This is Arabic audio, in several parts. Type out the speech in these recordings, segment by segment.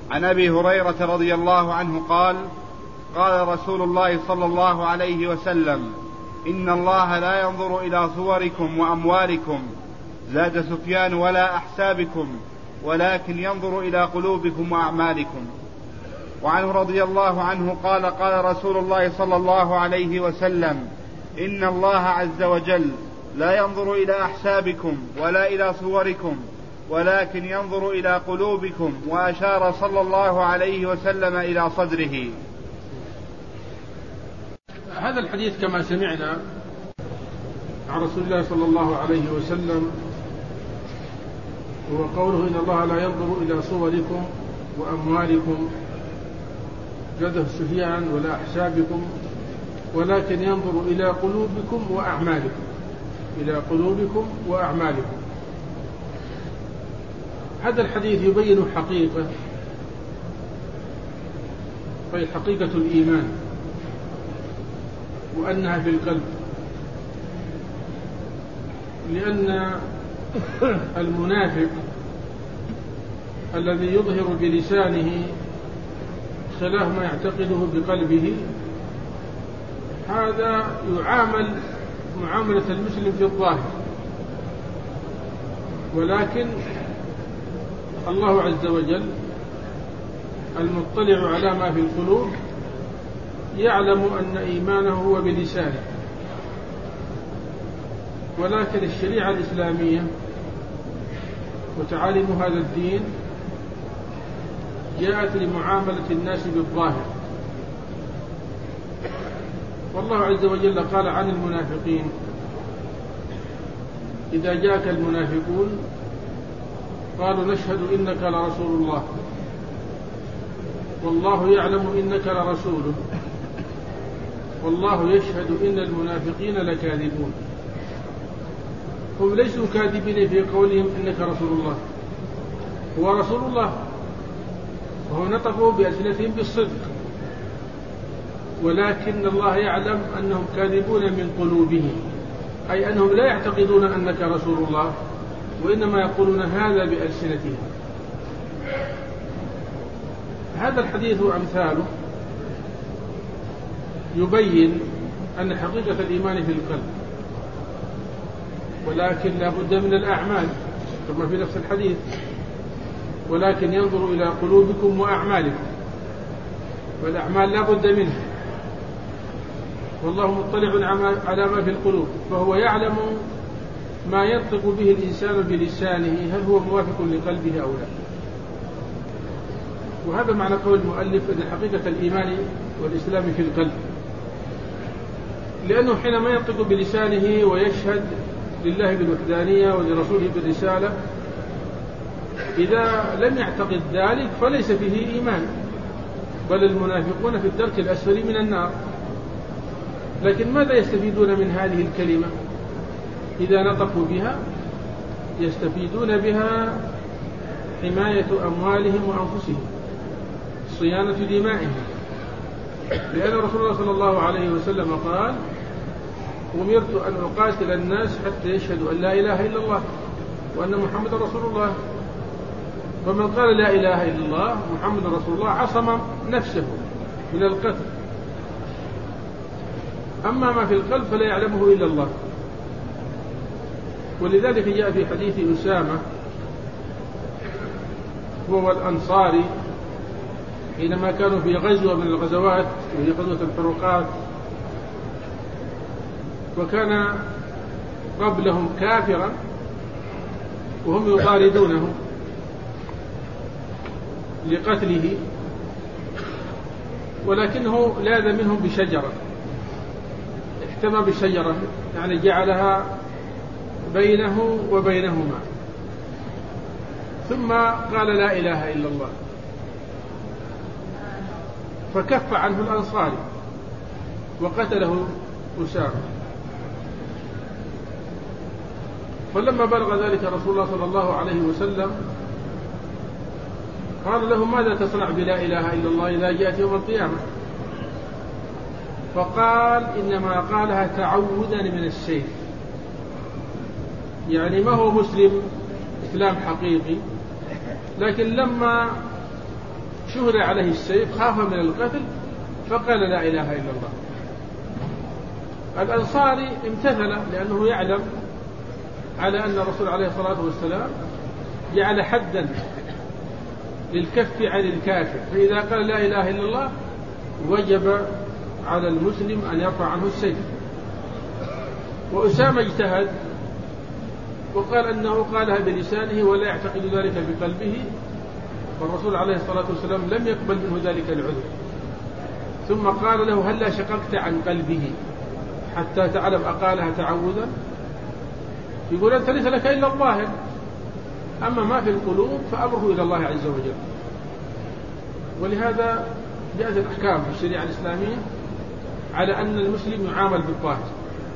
عن أبي هريرة رضي الله عنه قال: قال رسول الله صلى الله عليه وسلم: إن الله لا ينظر إلى صوركم وأموالكم، زاد سفيان: ولا أحسابكم، ولكن ينظر إلى قلوبكم وأعمالكم. وعنه رضي الله عنه قال: قال رسول الله صلى الله عليه وسلم: إن الله عز وجل لا ينظر إلى أحسابكم ولا إلى صوركم، ولكن ينظر إلى قلوبكم. وأشار صلى الله عليه وسلم إلى صدره. هذا الحديث كما سمعنا عن رسول الله صلى الله عليه وسلم هو قوله: إن الله لا ينظر إلى صوركم وأموالكم، جده سفيان: ولا أحسابكم، ولكن ينظر إلى قلوبكم وأعمالكم، إلى قلوبكم وأعمالكم. هذا الحديث يبين حقيقة، وهي حقيقة الإيمان، وأنها في القلب، لأن المنافق الذي يظهر بلسانه خلاف ما يعتقده بقلبه هذا يعامل معاملة المسلم في الظاهر، ولكن الله عز وجل المطلع على ما في القلوب يعلم أن إيمانه هو بلسانه. ولكن الشريعة الإسلامية وتعاليم هذا الدين جاءت لمعاملة الناس بالظاهر. والله عز وجل قال عن المنافقين: إذا جاءك المنافقون قالوا نشهد إنك لرسول الله والله يعلم إنك لرسوله والله يشهد إن المنافقين لكاذبون. هم ليسوا كاذبين في قولهم إنك رسول الله، هو رسول الله، وهو نطقوا بألسنتهم بالصدق، ولكن الله يعلم أنهم كاذبون من قلوبهم، أي أنهم لا يعتقدون أنك رسول الله، وإنما يقولون هذا بألسنتهم. هذا الحديث وأمثاله يبين أن حقيقة الإيمان في القلب، ولكن لا بد من الأعمال كما في نفس الحديث: ولكن ينظر إلى قلوبكم وأعمالكم، والأعمال لا بد منها، والله مطلع على ما في القلوب، فهو يعلم ما ينطق به الإنسان بلسانه هل هو موافق لقلبه أو لا. وهذا معنى قول المؤلف أن حقيقة الإيمان والإسلام في القلب، لأنه حينما ينطق بلسانه ويشهد لله بالوحدانية ولرسوله بالرسالة، إذا لم يعتقد ذلك فليس فيه إيمان، بل المنافقون في الدرك الأسفل من النار. لكن ماذا يستفيدون من هذه الكلمة إذا نطقوا بها؟ يستفيدون بها حماية أموالهم وأنفسهم، صيانة دمائهم، لأن رسول الله صلى الله عليه وسلم قال: أمرت أن أقاتل الناس حتى يشهدوا أن لا إله إلا الله وأن محمد رسول الله. فمن قال لا إله إلا الله محمد رسول الله عصم نفسه من القتل. أما ما في القلب فلا يعلمه إلا الله. ولذلك جاء في حديث أسامة هو الأنصاري حينما كانوا في غزوة من الغزوات وهي غزوة الحروقات، وكان قبلهم كافرا وهم يطاردونه لقتله، ولكنه لاذ منهم بشجرة، احتمى بالشجرة، يعني جعلها بينه وبينهما، ثم قال لا إله إلا الله، فكف عنه الأنصاري وقتله أسامة. فلما بلغ ذلك رسول الله صلى الله عليه وسلم قال له: ماذا تصنع بلا إله إلا الله إذا جاءت يوم القيامة؟ فقال: إنما قالها تعوذا من السيف، يعني ما هو مسلم إسلام حقيقي، لكن لما شهر عليه السيف خاف من القتل فقال لا إله إلا الله. الأنصاري امتثل لأنه يعلم على أن الرسول عليه الصلاة والسلام جعل حدا للكف عن الكافر، فإذا قال لا إله إلا الله وجب على المسلم أن يرفع عنه السيف. وأسامة اجتهد وقال أنه قالها بلسانه ولا يعتقد ذلك بقلبه، والرسول عليه الصلاة والسلام لم يقبل منه ذلك العذر، ثم قال له هلا شققت عن قلبه حتى تعلم أقالها تعوذا؟ يقول أنت ليس لك إلا الظاهر، أما ما في القلوب فأمره إلى الله عز وجل. ولهذا جاءت الأحكام في الشريعة الإسلامية على أن المسلم يعامل بالظاهر.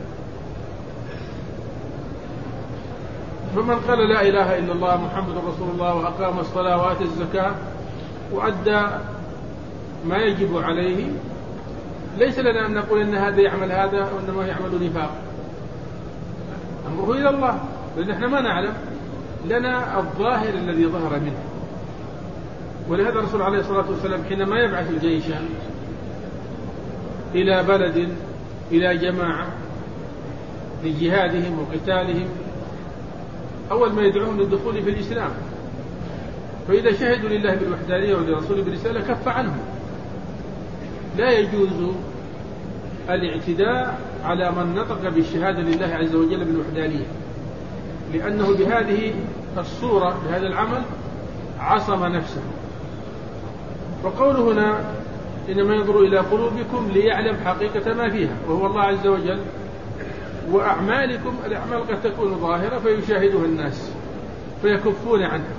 فمن قال لا إله إلا الله محمد رسول الله وأقام الصلاة وآتى الزكاة وأدى ما يجب عليه، ليس لنا أن نقول إن هذا يعمل هذا وإنما يعمل نفاق، أمره إلى الله، لأن احنا ما نعلم، لنا الظاهر الذي ظهر منه. ولهذا الرسول عليه الصلاة والسلام حينما يبعث الجيش إلى بلد إلى جماعة لجهادهم وقتالهم، أول ما يدعوهم للدخول في الإسلام، فإذا شهدوا لله بالوحدانية ولرسوله بالرسالة كف عنهم. لا يجوز الاعتداء على من نطق بالشهادة لله عز وجل بالوحدانية، لأنه بهذه الصورة بهذا العمل عصم نفسه. وقوله هنا إنما ينظر إلى قلوبكم ليعلم حقيقة ما فيها وهو الله عز وجل، وأعمالكم الأعمال قد تكون ظاهرة فيشاهدها الناس فيكفون عنها،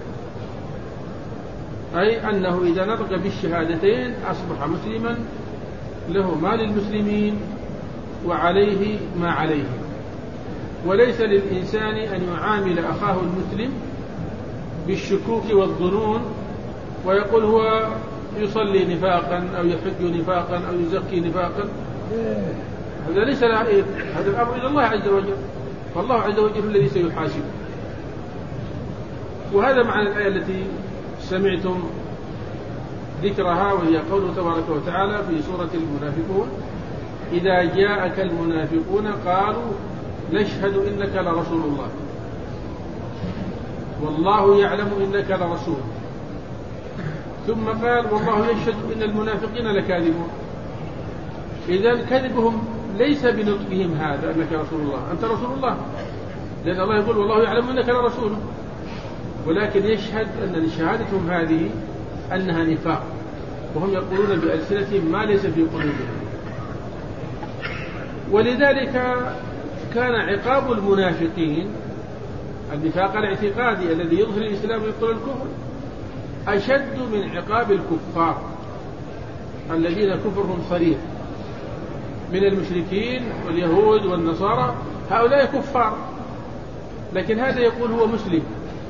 أي أنه إذا نطق بالشهادتين أصبح مسلما له ما للمسلمين وعليه ما عليه. وليس للإنسان أن يعامل أخاه المسلم بالشكوك والظنون ويقول هو يصلي نفاقا أو يحج نفاقا أو يزكي نفاقا، هذا ليس له، هذا الأمر إلى الله عز وجل، فالله عز وجل الذي سيحاسبه. وهذا معنى الآية التي سمعتم ذكرها، وهي قوله تبارك وتعالى في سورة المنافقون: إذا جاءك المنافقون قالوا نشهد إنك لرسول الله والله يعلم إنك لرسول، ثم قال والله يشهد إن المنافقين لكاذبون. إذن كذبهم ليس بنطقهم هذا أنك رسول الله، أنت رسول الله، لأن الله يقول والله يعلم أنك لرسول، ولكن يشهد أن شهادتهم هذه أنها نفاق، وهم يقولون بألسنتهم ما ليس في قلوبهم. ولذلك كان عقاب المنافقين النفاق الاعتقادي الذي يظهر الإسلام ويبطل الكفر أشد من عقاب الكفار الذين كفرهم صريح من المشركين واليهود والنصارى، هؤلاء كفار، لكن هذا يقول هو مسلم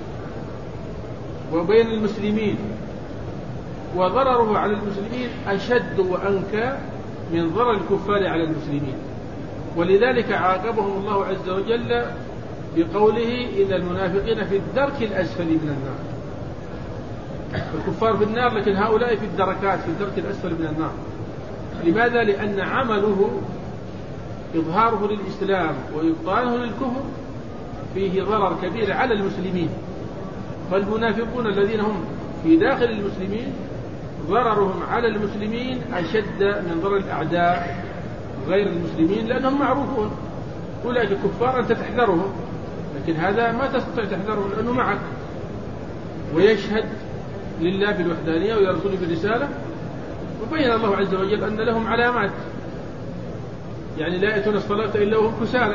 وبين المسلمين، وضرره على المسلمين أشد وأنكى من ضرر الكفار على المسلمين. ولذلك عاقبهم الله عز وجل بقوله إن المنافقين في الدرك الأسفل من النار. الكفار في النار، لكن هؤلاء في الدركات في الدرك الأسفل من النار. لماذا؟ لأن عمله إظهاره للإسلام وإبطانه للكفر فيه ضرر كبير على المسلمين، فالمنافقون الذين هم في داخل المسلمين ضررهم على المسلمين أشد من ضرر الأعداء غير المسلمين، لأنهم معروفون، أولئك كفار أنت تحذرهم، لكن هذا ما تستطيع تحذره لأنه معك، ويشهد لله بالوحدانية ويرسل بالرسالة. وبين الله عز وجل أن لهم علامات، يعني لا يأتون الصلاة إلا وهم كسالى،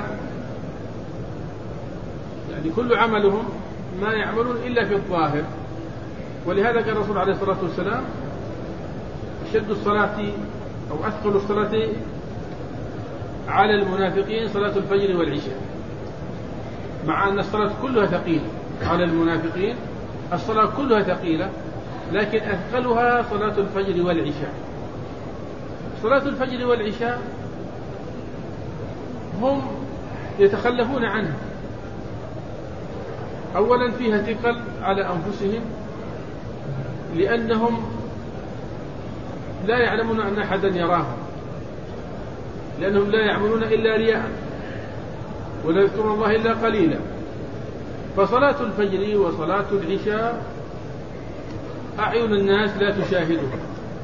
يعني كل عملهم ما يعملون إلا في الظاهر. ولهذا كان الرسول عليه الصلاة والسلام أشد الصلاة أو أثقل الصلاة على المنافقين صلاة الفجر والعشاء، مع أن الصلاة كلها ثقيلة على المنافقين، الصلاة كلها ثقيلة، لكن أثقلها صلاة الفجر والعشاء. صلاة الفجر والعشاء هم يتخلفون عنها، أولا فيها ثقل على أنفسهم لأنهم لا يعلمون أن أحدا يراهم، لأنهم لا يعملون إلا رياء ولا يذكرون الله إلا قليلا. فصلاة الفجر وصلاة العشاء أعين الناس لا تشاهدها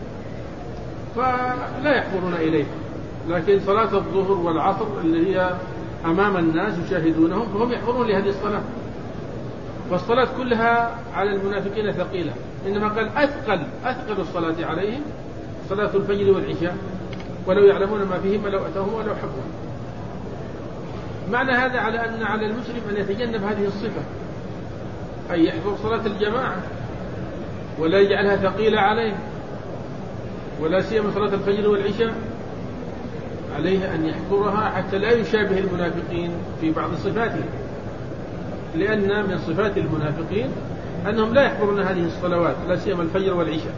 فلا يحضرون إليها، لكن صلاة الظهر والعصر اللي هي أمام الناس يشاهدونهم فهم يحضرون لهذه الصلاة. والصلاة كلها على المنافقين ثقيلة، إنما قال أثقل الصلاة عليهم صلاة الفجر والعشاء ولو يعلمون ما فيهما لو أتوهم ولو حبوهم. معنى هذا على أن على المسلم أن يتجنب هذه الصفة، أي يحضر صلاة الجماعة ولا يجعلها ثقيلة عليه، ولا سيما صلاة الفجر والعشاء عليه أن يحضرها حتى لا يشابه المنافقين في بعض صفاتهم، لأن من صفات المنافقين أنهم لا يحضرون هذه الصلوات لا سيما الفجر والعشاء.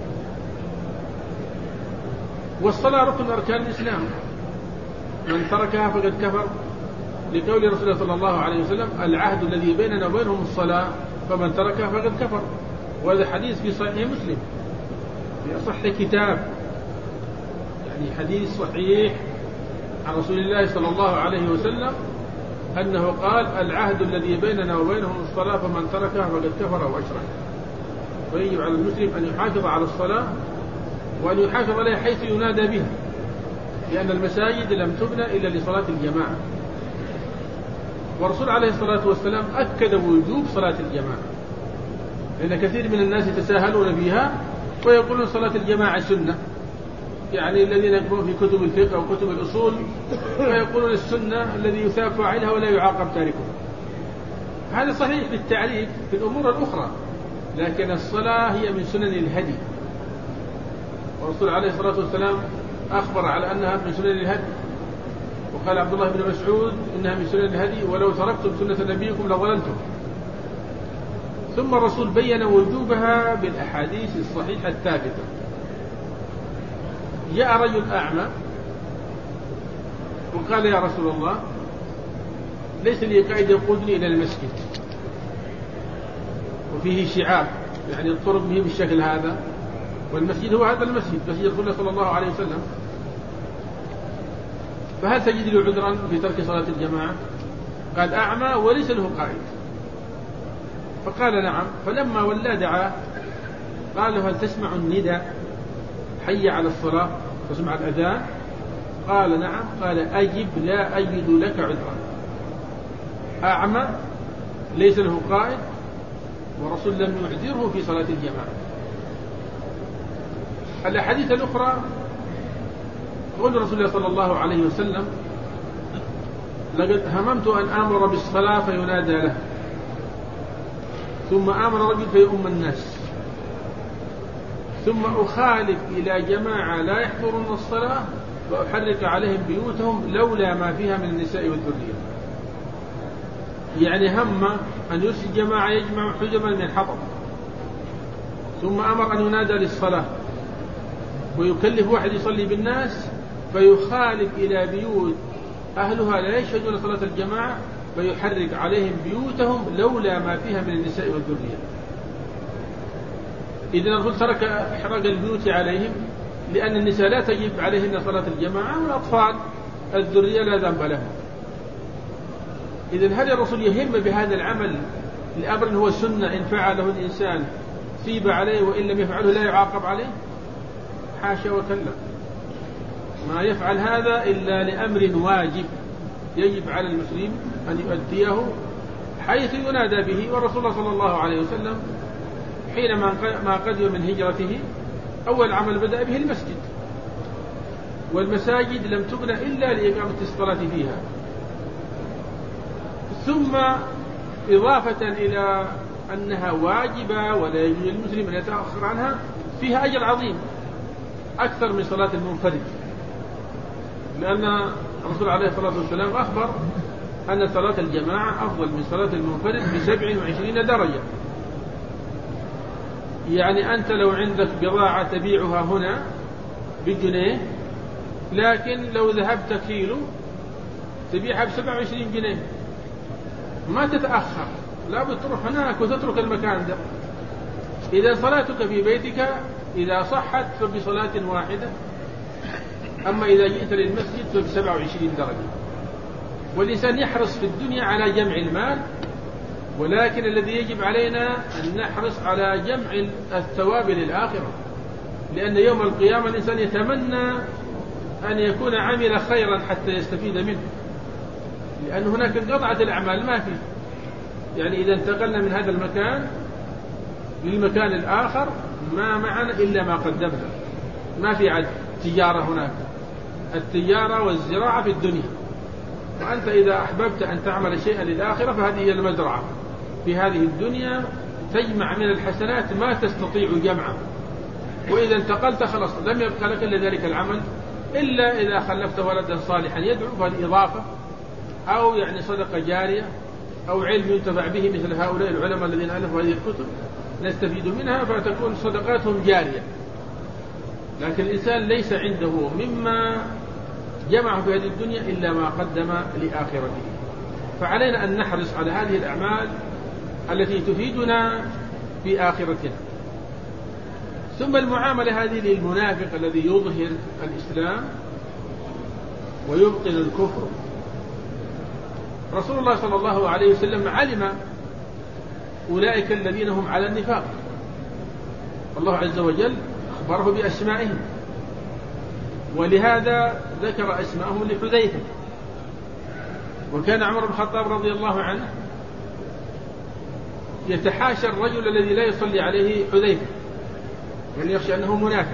والصلاة ركن أركان الإسلام، من تركها فقد كفر، لقول رسول الله صلى الله عليه وسلم العهد الذي بيننا وبينهم الصلاة فمن تركها فقد كفر. وهذا حديث في صحيح مسلم في أصح كتاب، يعني حديث صحيح عن رسول الله صلى الله عليه وسلم أنه قال العهد الذي بيننا وبينهم الصلاة فمن تركها فقد كفر وأشرك. فيجب على المسلم أن يحافظ على الصلاة وأن يحافظ عليها حيث ينادى بها، لأن المساجد لم تبنى إلا لصلاة الجماعة. والرسول عليه الصلاة والسلام أكد وجوب صلاة الجماعة، لأن كثير من الناس يتساهلون فيها ويقولون صلاة الجماعة سنة، يعني الذين يقرؤون في كتب الفقه أو كتب الأصول فيقولون السنة الذي يثاب فاعلها ولا يعاقب تاركه. هذا صحيح في التعريف في الأمور الأخرى، لكن الصلاة هي من سنن الهدي، والرسول عليه الصلاة والسلام أخبر على أنها من سنن الهدي، وقال عبد الله بن مسعود إنها من سنن الهدي ولو تركتم سنة نبيكم لضللتم. ثم الرسول بين وجوبها بالأحاديث الصحيحة الثابتة. جاء رجل أعمى وقال يا رسول الله ليس لي قائد يقودني إلى المسجد وفيه شعاب، يعني الطرق به بالشكل هذا، والمسجد هو هذا المسجد، مسجد رسول الله صلى الله عليه وسلم، فهل تجد له عذرا في ترك صلاة الجماعة؟ قال أعمى وليس له قائد. فقال نعم. فلما ولى دعاه قال له هل تسمع النداء حي على الصلاة، تسمع الأذان؟ قال نعم. قال أجب لا أجد لك عذرا. أعمى ليس له قائد ورسول لم يعذره في صلاة الجماعة. الأحاديث الأخرى قول رسول الله صلى الله عليه وسلم لقد هممت أن آمر بالصلاة فينادى له، ثم آمر رجل فيؤم الناس، ثم أخالف إلى جماعة لا يحضرون الصلاة وأحرك عليهم بيوتهم لولا ما فيها من النساء والذرية. يعني هم أن يرسل جماعة يجمع حجما من حطب، ثم أمر أن ينادى للصلاة ويكلف واحد يصلي بالناس فيخالف إلى بيوت أهلها لا يشهدون صلاة الجماعة فيحرك عليهم بيوتهم لولا ما فيها من النساء والذرية. إذن الرسول ترك إحراق البيوت عليهم لأن النساء لا تجب عليهن صلاة الجماعة، والأطفال الذرية لا ذنب لهم. إذن هل الرسول يهم بهذا العمل لأمر هو سنة إن فعله الإنسان ثيب عليه وإن لم يفعله لا يعاقب عليه؟ حاشا وكلا، ما يفعل هذا إلا لأمر واجب يجب على المسلم أن يؤديه حيث ينادى به. والرسول صلى الله عليه وسلم حينما ما قدم من هجرته أول عمل بدأ به المسجد، والمساجد لم تبنى إلا لإقامة الصلاة فيها. ثم إضافة إلى أنها واجبة ولا يجوز للمسلم أن يتأخر عنها فيها أجر عظيم أكثر من صلاة المنفرد، لأن الرسول عليه الصلاة والسلام أخبر أن صلاة الجماعة أفضل من صلاة المنفرد ب27 درجة. يعني أنت لو عندك بضاعة تبيعها هنا بجنيه، لكن لو ذهبت كيلو تبيعها ب27 جنيه، ما تتأخر، لا بتروح هناك وتترك المكان ده. إذا صلاتك في بيتك إذا صحت فبصلاة واحدة، أما إذا جئت للمسجد فب27 درجة. والإنسان يحرص في الدنيا على جمع المال، ولكن الذي يجب علينا أن نحرص على جمع الثواب للآخرة، لأن يوم القيامة الإنسان يتمنى أن يكون عمل خيرا حتى يستفيد منه، لأن هناك انقطعة الأعمال ما فيه. يعني إذا انتقلنا من هذا المكان للمكان الآخر ما معنا إلا ما قدمنا، ما في عد تجارة هناك، التجارة والزراعة في الدنيا، وأنت إذا أحببت أن تعمل شيئا للآخرة فهذه هي المزرعة. في هذه الدنيا تجمع من الحسنات ما تستطيع جمعه، وإذا انتقلت خلاص لم يبقى لك إلا ذلك العمل، إلا إذا خلفت ولدا صالحا يدعو، فهذه إضافة، أو يعني صدقة جارية، أو علم ينتفع به مثل هؤلاء العلماء الذين ألفوا هذه الكتب نستفيد منها فتكون صدقاتهم جارية. لكن الإنسان ليس عنده مما جمعه في هذه الدنيا إلا ما قدم لآخرته، فعلينا أن نحرص على هذه الأعمال التي تفيدنا في آخرتنا. ثم المعاملة هذه للمنافق الذي يظهر الإسلام ويبطن الكفر. رسول الله صلى الله عليه وسلم علم أولئك الذين هم على النفاق، الله عز وجل أخبره بأسمائهم، ولهذا ذكر أسمائهم لحذيفة. وكان عمر بن الخطاب رضي الله عنه يتحاشى الرجل الذي لا يصلي عليه حذيفة، يعني يخشى أنه منافق.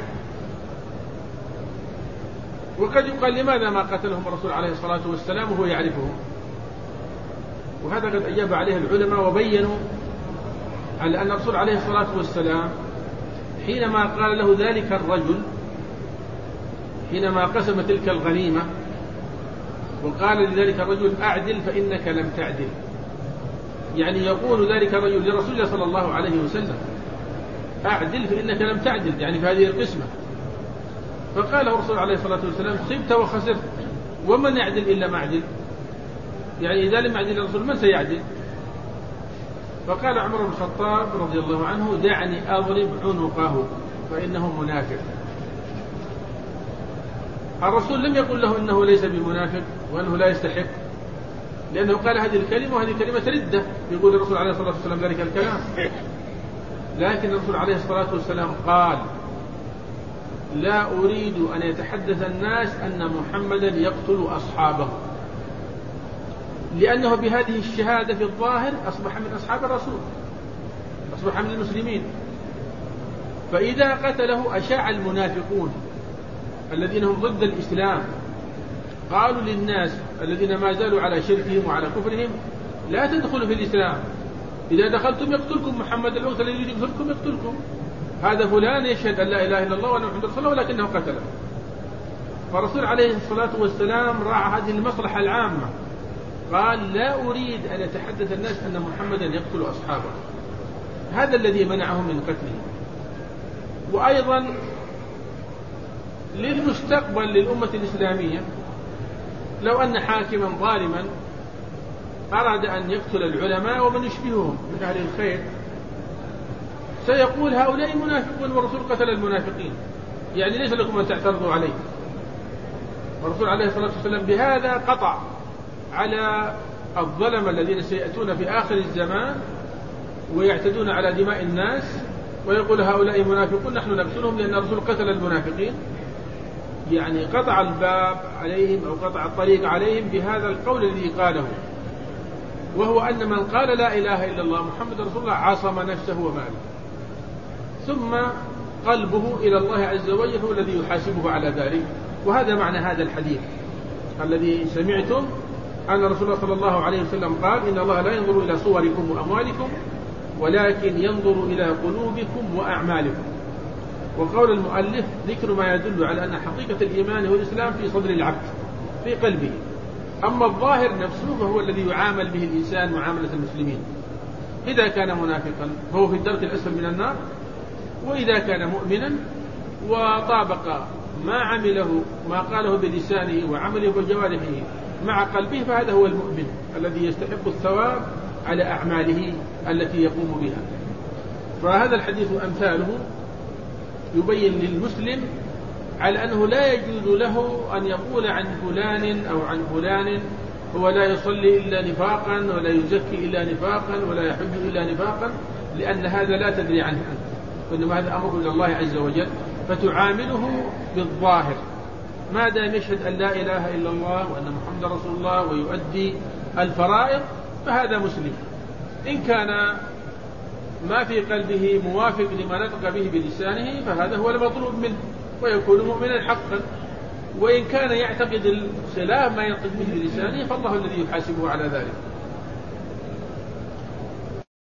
وقد يقال لماذا ما قتلهم الرسول عليه الصلاة والسلام وهو يعرفهم؟ وهذا قد أجاب عليه العلماء وبينوا على أن الرسول عليه الصلاة والسلام حينما قال له ذلك الرجل، حينما قسم تلك الغنيمة وقال لذلك الرجل أعدل فإنك لم تعدل، يعني يقول ذلك الرجل لرسول الله صلى الله عليه وسلم أعدل فإنك لم تعدل، يعني في هذه القسمة. فقال الرسول عليه الصلاة والسلام خبت وخسرت، ومن يعدل إلا ما عدل؟ يعني إذا لم يعدل الرسول من سيعدل؟ فقال عمر بن الخطاب رضي الله عنه دعني أضرب عنقه فإنه منافق. الرسول لم يقل له إنه ليس بمنافق وأنه لا يستحق، لأنه قال هذه الكلمة وهذه كلمة ردة، يقول الرسول عليه الصلاة والسلام ذلك الكلام. لكن الرسول عليه الصلاة والسلام قال لا أريد أن يتحدث الناس أن محمدا يقتل أصحابه، لأنه بهذه الشهادة في الظاهر أصبح من أصحاب الرسول، أصبح من المسلمين. فإذا قتله أشاع المنافقون الذين هم ضد الإسلام، قالوا للناس الذين ما زالوا على شركهم وعلى كفرهم لا تدخلوا في الإسلام، إذا دخلتم يقتلكم محمد، الوقت الذي يريد يقتلكم يقتلكم، هذا فلان يشهد أن لا إله إلا الله وأن محمد رسول الله ولكنه قتله. فالرسول عليه الصلاة والسلام راعى هذه المصلحة العامة، قال لا أريد أن يتحدث الناس أن محمدا يقتل أصحابه، هذا الذي منعهم من قتله. وأيضا للمستقبل للأمة الإسلامية، لو أن حاكما ظالما أراد أن يقتل العلماء ومن يشبههم من أهل الخير، سيقول هؤلاء منافقون والرسول قتل المنافقين، يعني ليس لكم أن تعترضوا عليه. الرسول عليه الصلاة والسلام بهذا قطع على الظلم الذين سيأتون في آخر الزمان ويعتدون على دماء الناس ويقول هؤلاء منافقون نحن نقتلهم لأن الرسول قتل المنافقين، يعني قطع الباب عليهم أو قطع الطريق عليهم بهذا القول الذي قاله، وهو أن من قال لا إله إلا الله محمد رسول الله عصم نفسه وماله، ثم قلبه إلى الله عز وجل هو الذي يحاسبه على ذلك. وهذا معنى هذا الحديث الذي سمعتم أن رسول الله صلى الله عليه وسلم قال إن الله لا ينظر إلى صوركم وأموالكم ولكن ينظر إلى قلوبكم وأعمالكم. وقول المؤلف ذكر ما يدل على أن حقيقة الإيمان والإسلام في صدر العبد في قلبه، أما الظاهر نفسه فهو الذي يعامل به الإنسان معاملة المسلمين. إذا كان منافقا فهو في الدرك الأسفل من النار، وإذا كان مؤمنا وطابق ما عمله ما قاله بلسانه وعمله بجوارحه مع قلبه فهذا هو المؤمن الذي يستحق الثواب على أعماله التي يقوم بها. فهذا الحديث أمثاله يبين للمسلم على أنه لا يجوز له أن يقول عن فلان أو عن فلان هو لا يصلي إلا نفاقا ولا يزكي إلا نفاقا ولا يحج إلا نفاقا، لأن هذا لا تدري عنه أنت، وإنما هذا أمر إلى الله عز وجل، فتعامله بالظاهر ما دام يشهد أن لا إله إلا الله وأن محمد رسول الله ويؤدي الفرائض فهذا مسلم. إن كان ما في قلبه موافق لما نطق به بلسانه فهذا هو المطلوب منه ويكون مؤمنا حقا، وإن كان يعتقد الخلاف ما ينطق به بلسانه فالله الذي يحاسبه على ذلك.